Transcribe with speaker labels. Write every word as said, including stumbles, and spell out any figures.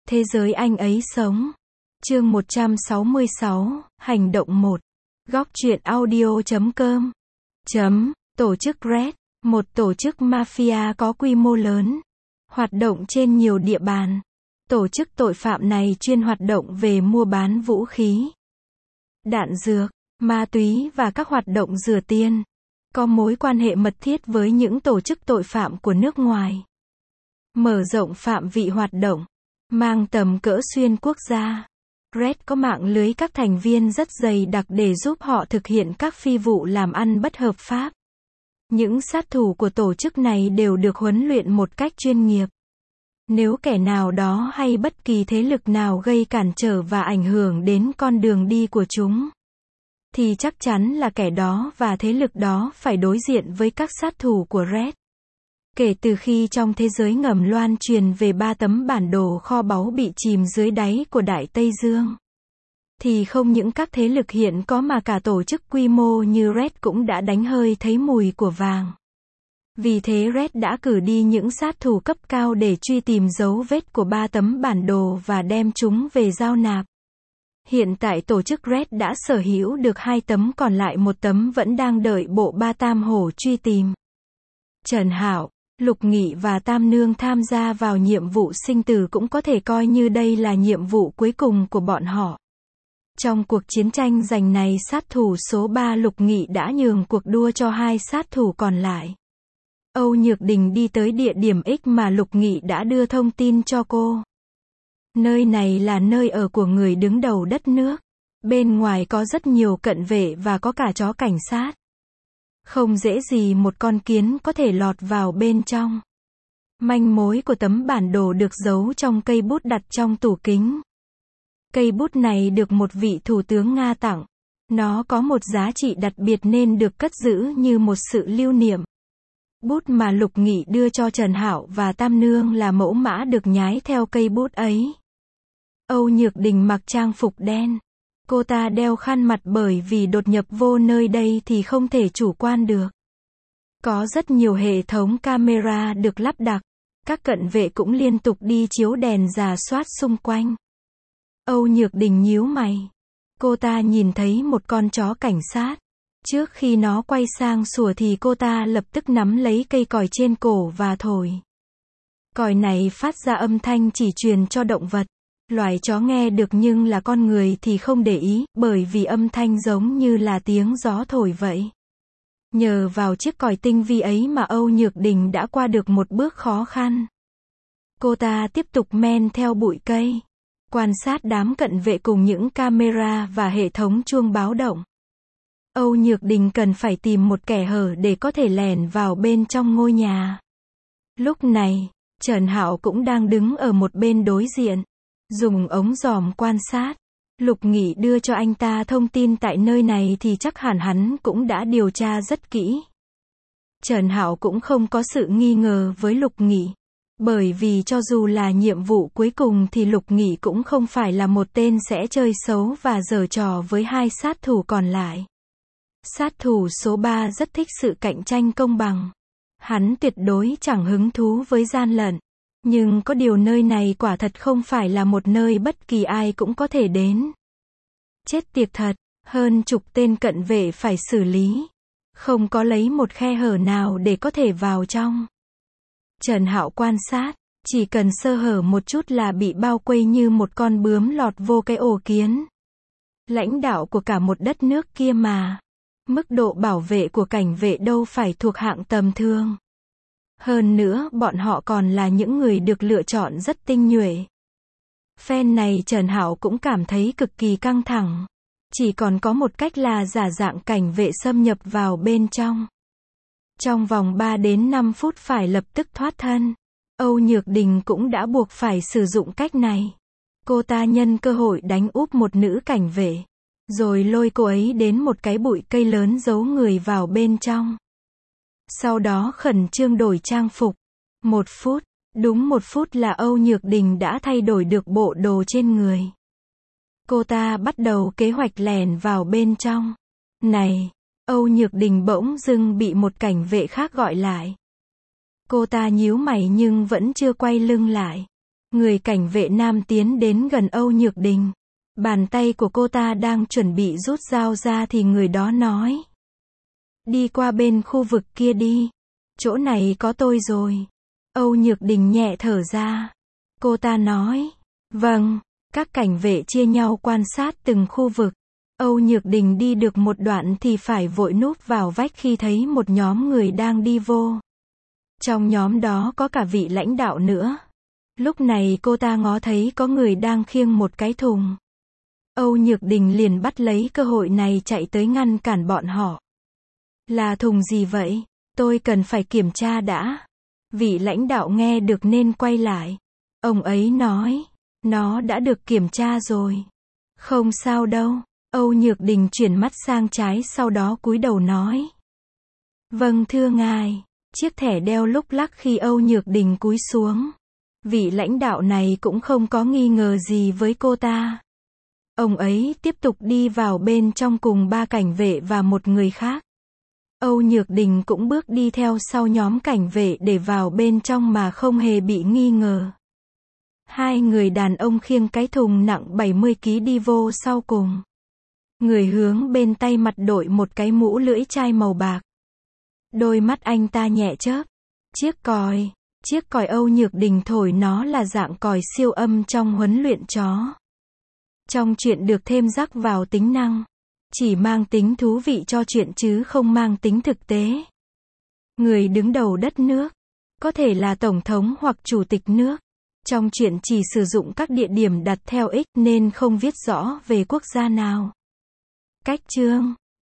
Speaker 1: Thế giới anh ấy sống. Chương một trăm sáu mươi sáu, hành động một. Góc truyện audio chấm com. Chấm, tổ chức Red, một tổ chức mafia có quy mô lớn, hoạt động trên nhiều địa bàn. Tổ chức tội phạm này chuyên hoạt động về mua bán vũ khí, đạn dược, ma túy và các hoạt động rửa tiền. Có mối quan hệ mật thiết với những tổ chức tội phạm của nước ngoài. Mở rộng phạm vị hoạt động, mang tầm cỡ xuyên quốc gia. Red có mạng lưới các thành viên rất dày đặc để giúp họ thực hiện các phi vụ làm ăn bất hợp pháp. Những sát thủ của tổ chức này đều được huấn luyện một cách chuyên nghiệp. Nếu kẻ nào đó hay bất kỳ thế lực nào gây cản trở và ảnh hưởng đến con đường đi của chúng, thì chắc chắn là kẻ đó và thế lực đó phải đối diện với các sát thủ của Red. Kể từ khi trong thế giới ngầm loan truyền về ba tấm bản đồ kho báu bị chìm dưới đáy của Đại Tây Dương, thì không những các thế lực hiện có mà cả tổ chức quy mô như Red cũng đã đánh hơi thấy mùi của vàng. Vì thế Red đã cử đi những sát thủ cấp cao để truy tìm dấu vết của ba tấm bản đồ và đem chúng về giao nạp. Hiện tại tổ chức Red đã sở hữu được hai tấm, còn lại một tấm vẫn đang đợi bộ ba tam hổ truy tìm. Trần Hạo, Lục Nghị và Tam Nương tham gia vào nhiệm vụ sinh tử cũng có thể coi như đây là nhiệm vụ cuối cùng của bọn họ. Trong cuộc chiến tranh giành này, sát thủ số ba Lục Nghị đã nhường cuộc đua cho hai sát thủ còn lại. Âu Nhược Đình đi tới địa điểm X mà Lục Nghị đã đưa thông tin cho cô. Nơi này là nơi ở của người đứng đầu đất nước. Bên ngoài có rất nhiều cận vệ và có cả chó cảnh sát. Không dễ gì một con kiến có thể lọt vào bên trong. Manh mối của tấm bản đồ được giấu trong cây bút đặt trong tủ kính. Cây bút này được một vị thủ tướng Nga tặng. Nó có một giá trị đặc biệt nên được cất giữ như một sự lưu niệm. Bút mà Lục Nghị đưa cho Trần Hạo và Tam Nương là mẫu mã được nhái theo cây bút ấy. Âu Nhược Đình mặc trang phục đen. Cô ta đeo khăn mặt bởi vì đột nhập vô nơi đây thì không thể chủ quan được. Có rất nhiều hệ thống camera được lắp đặt. Các cận vệ cũng liên tục đi chiếu đèn rà soát xung quanh. Âu Nhược Đình nhíu mày. Cô ta nhìn thấy một con chó cảnh sát. Trước khi nó quay sang sủa thì cô ta lập tức nắm lấy cây còi trên cổ và thổi. Còi này phát ra âm thanh chỉ truyền cho động vật. Loài chó nghe được nhưng là con người thì không để ý, bởi vì âm thanh giống như là tiếng gió thổi vậy. Nhờ vào chiếc còi tinh vi ấy mà Âu Nhược Đình đã qua được một bước khó khăn. Cô ta tiếp tục men theo bụi cây, quan sát đám cận vệ cùng những camera và hệ thống chuông báo động. Âu Nhược Đình cần phải tìm một kẻ hở để có thể lẻn vào bên trong ngôi nhà. Lúc này, Trần Hạo cũng đang đứng ở một bên đối diện, dùng ống dòm quan sát. Lục Nghị đưa cho anh ta thông tin tại nơi này thì chắc hẳn hắn cũng đã điều tra rất kỹ. Trần Hạo cũng không có sự nghi ngờ với Lục Nghị, bởi vì cho dù là nhiệm vụ cuối cùng thì Lục Nghị cũng không phải là một tên sẽ chơi xấu và giở trò với hai sát thủ còn lại. Sát thủ số ba rất thích sự cạnh tranh công bằng. Hắn tuyệt đối chẳng hứng thú với gian lận. Nhưng có điều nơi này quả thật không phải là một nơi bất kỳ ai cũng có thể đến. Chết tiệt thật, hơn chục tên cận vệ phải xử lý. Không có lấy một khe hở nào để có thể vào trong. Trần Hạo quan sát, chỉ cần sơ hở một chút là bị bao quây như một con bướm lọt vô cái ổ kiến. Lãnh đạo của cả một đất nước kia mà. Mức độ bảo vệ của cảnh vệ đâu phải thuộc hạng tầm thường. Hơn nữa, bọn họ còn là những người được lựa chọn rất tinh nhuệ. Phen này Trần Hạo cũng cảm thấy cực kỳ căng thẳng. Chỉ còn có một cách là giả dạng cảnh vệ xâm nhập vào bên trong. Trong vòng ba đến năm phút phải lập tức thoát thân. Âu Nhược Đình cũng đã buộc phải sử dụng cách này. Cô ta nhân cơ hội đánh úp một nữ cảnh vệ, rồi lôi cô ấy đến một cái bụi cây lớn giấu người vào bên trong. Sau đó khẩn trương đổi trang phục. Một phút, đúng một phút là Âu Nhược Đình đã thay đổi được bộ đồ trên người. Cô ta bắt đầu kế hoạch lẻn vào bên trong. Này, Âu Nhược Đình bỗng dưng bị một cảnh vệ khác gọi lại. Cô ta nhíu mày nhưng vẫn chưa quay lưng lại. Người cảnh vệ nam tiến đến gần Âu Nhược Đình. Bàn tay của cô ta đang chuẩn bị rút dao ra thì người đó nói. Đi qua bên khu vực kia đi. Chỗ này có tôi rồi. Âu Nhược Đình nhẹ thở ra. Cô ta nói. Vâng. Các cảnh vệ chia nhau quan sát từng khu vực. Âu Nhược Đình đi được một đoạn thì phải vội núp vào vách khi thấy một nhóm người đang đi vô. Trong nhóm đó có cả vị lãnh đạo nữa. Lúc này cô ta ngó thấy có người đang khiêng một cái thùng. Âu Nhược Đình liền bắt lấy cơ hội này chạy tới ngăn cản bọn họ. Là thùng gì vậy? Tôi cần phải kiểm tra đã. Vị lãnh đạo nghe được nên quay lại. Ông ấy nói. Nó đã được kiểm tra rồi. Không sao đâu. Âu Nhược Đình chuyển mắt sang trái sau đó cúi đầu nói. Vâng thưa ngài. Chiếc thẻ đeo lúc lắc khi Âu Nhược Đình cúi xuống. Vị lãnh đạo này cũng không có nghi ngờ gì với cô ta. Ông ấy tiếp tục đi vào bên trong cùng ba cảnh vệ và một người khác. Âu Nhược Đình cũng bước đi theo sau nhóm cảnh vệ để vào bên trong mà không hề bị nghi ngờ. Hai người đàn ông khiêng cái thùng nặng bảy mươi ki lô gam đi vô sau cùng. Người hướng bên tay mặt đội một cái mũ lưỡi chai màu bạc. Đôi mắt anh ta nhẹ chớp. Chiếc còi. Chiếc còi Âu Nhược Đình thổi nó là dạng còi siêu âm trong huấn luyện chó. Trong chuyện được thêm rắc vào tính năng. Chỉ mang tính thú vị cho chuyện chứ không mang tính thực tế. Người đứng đầu đất nước. Có thể là tổng thống hoặc chủ tịch nước. Trong chuyện chỉ sử dụng các địa điểm đặt theo x nên không viết rõ về quốc gia nào. Cách chương.